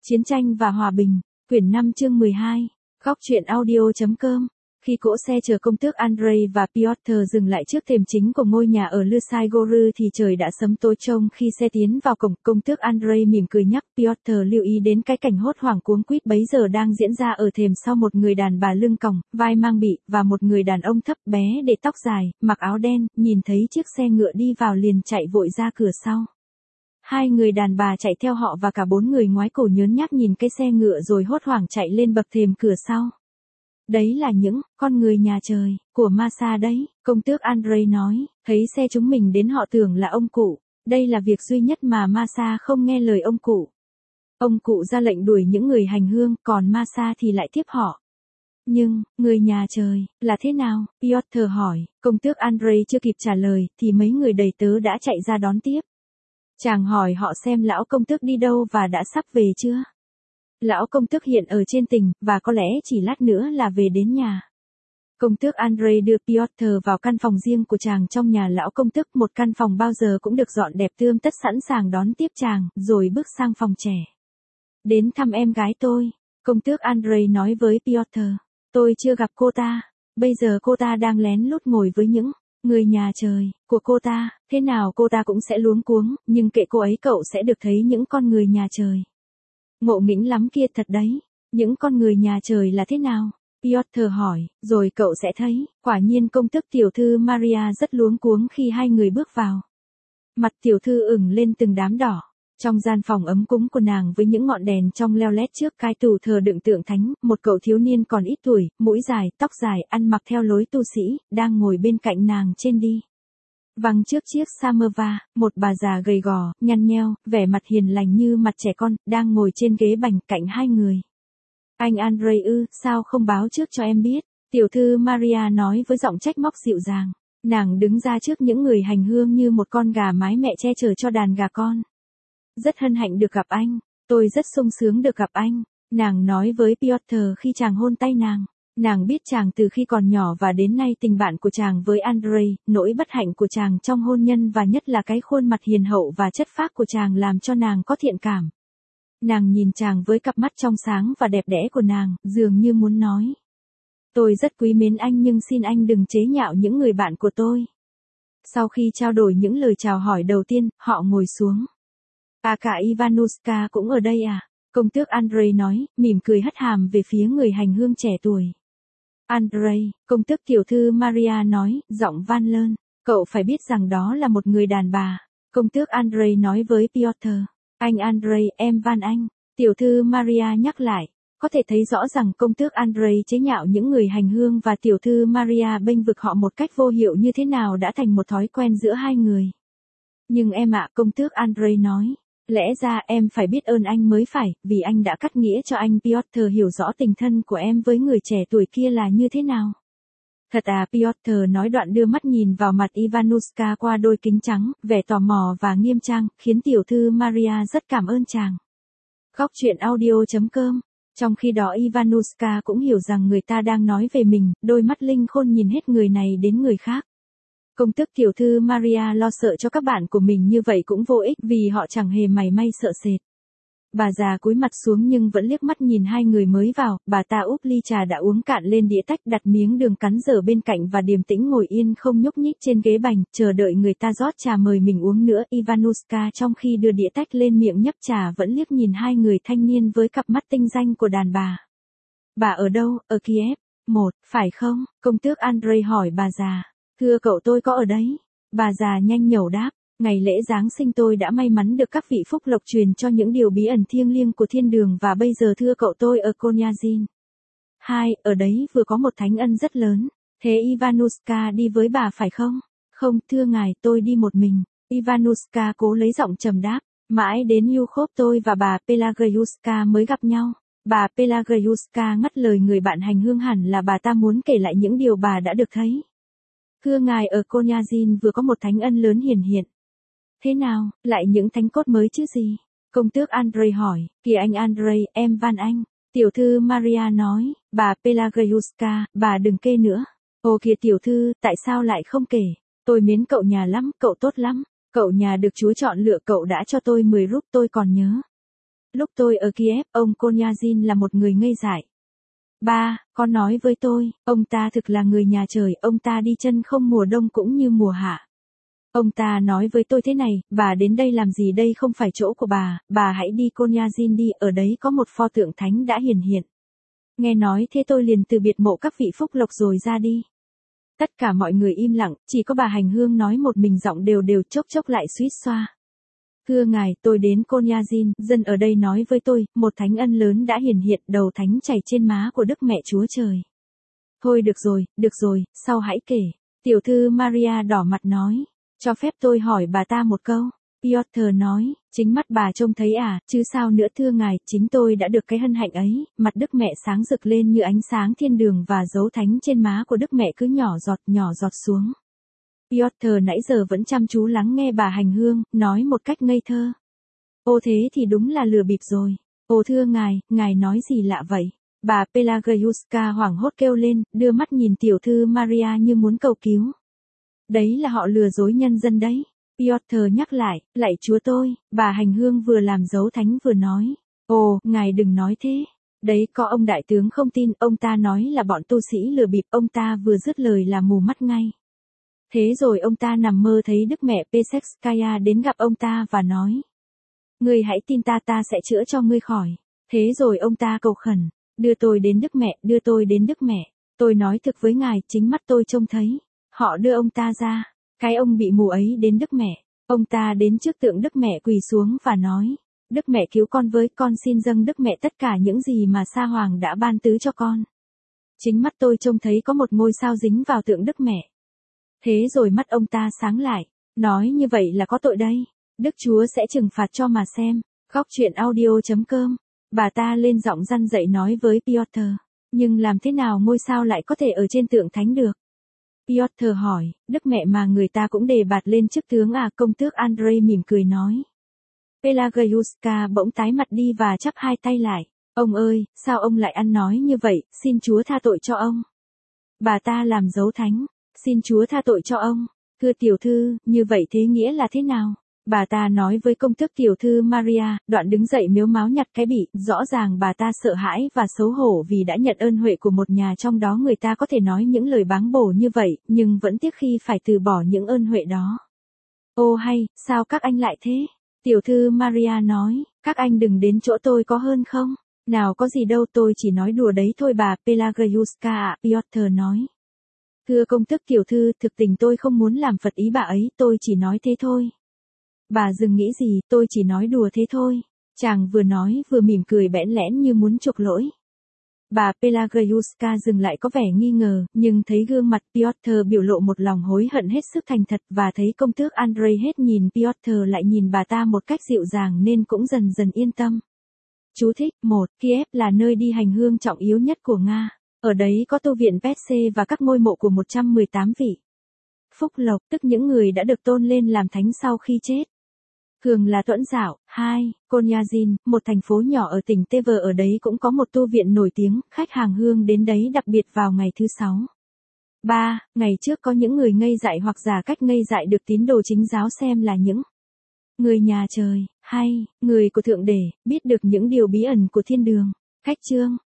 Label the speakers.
Speaker 1: Chiến tranh và hòa bình, quyển 5 chương 12, góc truyện audio.com. Khi cỗ xe chở công tước Andrei và Piotr dừng lại trước thềm chính của ngôi nhà ở Lusai Goru thì trời đã sấm tối trông khi xe tiến vào cổng. Công tước Andrei mỉm cười nhắc Piotr lưu ý đến cái cảnh hốt hoảng cuống quýt bấy giờ đang diễn ra ở thềm sau một người đàn bà lưng còng, vai mang bị, và một người đàn ông thấp bé để tóc dài, mặc áo đen, nhìn thấy chiếc xe ngựa đi vào liền chạy vội ra cửa sau. Hai người đàn bà chạy theo họ và cả bốn người ngoái cổ nhớn nhác nhìn cái xe ngựa rồi hốt hoảng chạy lên bậc thềm cửa sau. Đấy là những con người nhà trời của Masa đấy, công tước Andrei nói, thấy xe chúng mình đến họ tưởng là ông cụ. Đây là việc duy nhất mà Masa không nghe lời ông cụ. Ông cụ ra lệnh đuổi những người hành hương, còn Masa thì lại tiếp họ. Nhưng, người nhà trời, là thế nào? Piotr hỏi, công tước Andrei chưa kịp trả lời, thì mấy người đầy tớ đã chạy ra đón tiếp. Chàng hỏi họ xem lão công tước đi đâu và đã sắp về chưa? Lão công tước hiện ở trên tỉnh, và có lẽ chỉ lát nữa là về đến nhà. Công tước Andrei đưa Piotr vào căn phòng riêng của chàng trong nhà lão công tước, một căn phòng bao giờ cũng được dọn đẹp tươm tất sẵn sàng đón tiếp chàng, rồi bước sang phòng trẻ. Đến thăm em gái tôi, công tước Andrei nói với Piotr. Tôi chưa gặp cô ta, bây giờ cô ta đang lén lút ngồi với những người nhà trời của cô ta, thế nào cô ta cũng sẽ luống cuống, nhưng kệ cô ấy, cậu sẽ được thấy những con người nhà trời. Ngộ nghĩnh lắm kia thật đấy, những con người nhà trời là thế nào? Piotr hỏi, rồi cậu sẽ thấy. Quả nhiên công tước tiểu thư Maria rất luống cuống khi hai người bước vào. Mặt tiểu thư ửng lên từng đám đỏ. Trong gian phòng ấm cúng của nàng với những ngọn đèn trong leo lét trước cái tủ thờ đựng tượng thánh, một cậu thiếu niên còn ít tuổi, mũi dài, tóc dài, ăn mặc theo lối tu sĩ, đang ngồi bên cạnh nàng trên đi văng trước chiếc samovar, một bà già gầy gò, nhăn nheo, vẻ mặt hiền lành như mặt trẻ con, đang ngồi trên ghế bành cạnh hai người. Anh Andrei ư, sao không báo trước cho em biết? Tiểu thư Maria nói với giọng trách móc dịu dàng. Nàng đứng ra trước những người hành hương như một con gà mái mẹ che chở cho đàn gà con. Rất hân hạnh được gặp anh, tôi rất sung sướng được gặp anh, nàng nói với Piotr khi chàng hôn tay nàng. Nàng biết chàng từ khi còn nhỏ và đến nay tình bạn của chàng với Andrei, nỗi bất hạnh của chàng trong hôn nhân và nhất là cái khuôn mặt hiền hậu và chất phác của chàng làm cho nàng có thiện cảm. Nàng nhìn chàng với cặp mắt trong sáng và đẹp đẽ của nàng, dường như muốn nói. Tôi rất quý mến anh nhưng xin anh đừng chế nhạo những người bạn của tôi. Sau khi trao đổi những lời chào hỏi đầu tiên, họ ngồi xuống. Cả Ivanushka cũng ở đây à? Công tước Andrei nói, mỉm cười hất hàm về phía người hành hương trẻ tuổi. Andrei, công tước tiểu thư Maria nói, giọng van lơn, cậu phải biết rằng đó là một người đàn bà. Công tước Andrei nói với Piotr. Anh Andrei, em van anh. Tiểu thư Maria nhắc lại. Có thể thấy rõ rằng công tước Andrei chế nhạo những người hành hương và tiểu thư Maria bênh vực họ một cách vô hiệu như thế nào đã thành một thói quen giữa hai người. Nhưng em ạ, công tước Andrei nói. Lẽ ra em phải biết ơn anh mới phải, vì anh đã cắt nghĩa cho anh. Piotr hiểu rõ tình thân của em với người trẻ tuổi kia là như thế nào. Thật à, Piotr nói đoạn đưa mắt nhìn vào mặt Ivanushka qua đôi kính trắng, vẻ tò mò và nghiêm trang, khiến tiểu thư Maria rất cảm ơn chàng. Góc truyện audio.com. Trong khi đó Ivanushka cũng hiểu rằng người ta đang nói về mình, đôi mắt linh khôn nhìn hết người này đến người khác. Công tước tiểu thư Maria lo sợ cho các bạn của mình như vậy cũng vô ích vì họ chẳng hề mảy may sợ sệt. Bà già cúi mặt xuống nhưng vẫn liếc mắt nhìn hai người mới vào, bà ta úp ly trà đã uống cạn lên đĩa tách, đặt miếng đường cắn dở bên cạnh và điềm tĩnh ngồi yên không nhúc nhích trên ghế bành, chờ đợi người ta rót trà mời mình uống nữa. Ivanushka trong khi đưa đĩa tách lên miệng nhấp trà vẫn liếc nhìn hai người thanh niên với cặp mắt tinh danh của đàn bà. Bà ở đâu? Ở Kiev. Phải không? Công tước Andrei hỏi bà già. Thưa cậu, tôi có ở đấy. Bà già nhanh nhẩu đáp. Ngày lễ Giáng sinh tôi đã may mắn được các vị phúc lộc truyền cho những điều bí ẩn thiêng liêng của thiên đường và bây giờ thưa cậu tôi ở Konyazin. Ở đấy vừa có một thánh ân rất lớn. Thế Ivanushka đi với bà phải không? Không, thưa ngài, tôi đi một mình. Ivanushka cố lấy giọng trầm đáp. Mãi đến Yukov tôi và bà Pelagiuska mới gặp nhau. Bà Pelagiuska ngắt lời người bạn hành hương, hẳn là bà ta muốn kể lại những điều bà đã được thấy. Thưa ngài, ở Konyazin vừa có một thánh ân lớn hiển hiện. Thế nào, lại những thánh cốt mới chứ gì? Công tước Andrei hỏi. Kìa anh Andrei, em van anh. Tiểu thư Maria nói. Bà Pelagiuska, bà đừng kê nữa. Ồ kìa tiểu thư, tại sao lại không kể? Tôi mến cậu nhà lắm, cậu tốt lắm. Cậu nhà được Chúa chọn lựa, cậu đã cho tôi 10 rúp tôi còn nhớ. Lúc tôi ở Kiev, ông Konyazin là một người ngây dại. Ba, con nói với tôi, ông ta thực là người nhà trời, ông ta đi chân không mùa đông cũng như mùa hạ. Ông ta nói với tôi thế này, bà đến đây làm gì, đây không phải chỗ của bà hãy đi Konyazin đi, ở đấy có một pho tượng thánh đã hiển hiện. Nghe nói thế tôi liền từ biệt mộ các vị phúc lộc rồi ra đi. Tất cả mọi người im lặng, chỉ có bà Hành Hương nói một mình giọng đều đều, chốc chốc lại suýt xoa. Thưa ngài, tôi đến Konyazin, dân ở đây nói với tôi, một thánh ân lớn đã hiển hiện, đầu thánh chảy trên má của Đức Mẹ Chúa Trời. Thôi được rồi, sau hãy kể. Tiểu thư Maria đỏ mặt nói, cho phép tôi hỏi bà ta một câu. Piotr nói, chính mắt bà trông thấy à, chứ sao nữa thưa ngài, chính tôi đã được cái hân hạnh ấy, mặt Đức Mẹ sáng rực lên như ánh sáng thiên đường và dấu thánh trên má của Đức Mẹ cứ nhỏ giọt xuống. Piotr nãy giờ vẫn chăm chú lắng nghe bà Hành Hương, nói một cách ngây thơ. Ô thế thì đúng là lừa bịp rồi. Ô thưa ngài nói gì lạ vậy? Bà Pelagiuska hoảng hốt kêu lên, đưa mắt nhìn tiểu thư Maria như muốn cầu cứu. Đấy là họ lừa dối nhân dân đấy. Piotr nhắc lại, lạy chúa tôi, bà Hành Hương vừa làm dấu thánh vừa nói. Ồ, ngài đừng nói thế. Đấy có ông đại tướng không tin, ông ta nói là bọn tu sĩ lừa bịp, ông ta vừa dứt lời là mù mắt ngay. Thế rồi ông ta nằm mơ thấy Đức Mẹ Pesexkaya đến gặp ông ta và nói. Ngươi hãy tin ta sẽ chữa cho ngươi khỏi. Thế rồi ông ta cầu khẩn, đưa tôi đến Đức Mẹ. Tôi nói thực với ngài, chính mắt tôi trông thấy. Họ đưa ông ta ra, cái ông bị mù ấy đến Đức Mẹ. Ông ta đến trước tượng Đức Mẹ quỳ xuống và nói. Đức Mẹ cứu con với, con xin dâng Đức Mẹ tất cả những gì mà Sa Hoàng đã ban tứ cho con. Chính mắt tôi trông thấy có một ngôi sao dính vào tượng Đức Mẹ. Thế rồi mắt ông ta sáng lại, nói như vậy là có tội đây. Đức Chúa sẽ trừng phạt cho mà xem. Góc truyện audio.com. Bà ta lên giọng răn dậy nói với Piotr. Nhưng làm thế nào ngôi sao lại có thể ở trên tượng thánh được? Piotr hỏi, Đức Mẹ mà người ta cũng đề bạt lên chức tướng à? Công tước Andrei mỉm cười nói. Pelagiuska bỗng tái mặt đi và chắp hai tay lại. Ông ơi, sao ông lại ăn nói như vậy, xin Chúa tha tội cho ông. Bà ta làm dấu thánh. Xin Chúa tha tội cho ông. Thưa tiểu thư, như vậy thế nghĩa là thế nào? Bà ta nói với công tước tiểu thư Maria, đoạn đứng dậy mếu máo nhặt cái bị, rõ ràng bà ta sợ hãi và xấu hổ vì đã nhận ơn huệ của một nhà trong đó người ta có thể nói những lời báng bổ như vậy, nhưng vẫn tiếc khi phải từ bỏ những ơn huệ đó. Ô hay, sao các anh lại thế? Tiểu thư Maria nói, các anh đừng đến chỗ tôi có hơn không? Nào có gì đâu, tôi chỉ nói đùa đấy thôi bà Pelagiuska ạ, Piotr nói. Thưa công tước tiểu thư, thực tình tôi không muốn làm phật ý bà ấy, tôi chỉ nói thế thôi. Bà đừng nghĩ gì, tôi chỉ nói đùa thế thôi. Chàng vừa nói vừa mỉm cười bẽn lẽn như muốn chuộc lỗi. Bà Pelagiuska dừng lại có vẻ nghi ngờ, nhưng thấy gương mặt Piotr biểu lộ một lòng hối hận hết sức thành thật và thấy công tước Andrei hết nhìn Piotr lại nhìn bà ta một cách dịu dàng nên cũng dần dần yên tâm. Chú thích, 1. Kiev là nơi đi hành hương trọng yếu nhất của Nga. Ở đấy có tu viện Petse và các ngôi mộ của 118 vị phúc lộc, tức những người đã được tôn lên làm thánh sau khi chết. Thường là Tuẫn Dạo. 2. Konyazin, một thành phố nhỏ ở tỉnh Tver, ở đấy cũng có một tu viện nổi tiếng, khách hàng hương đến đấy đặc biệt vào ngày thứ 6. 3. Ngày trước có những người ngây dại hoặc giả cách ngây dại được tín đồ chính giáo xem là những người nhà trời, hay người của Thượng Đế, biết được những điều bí ẩn của thiên đường. Khách chương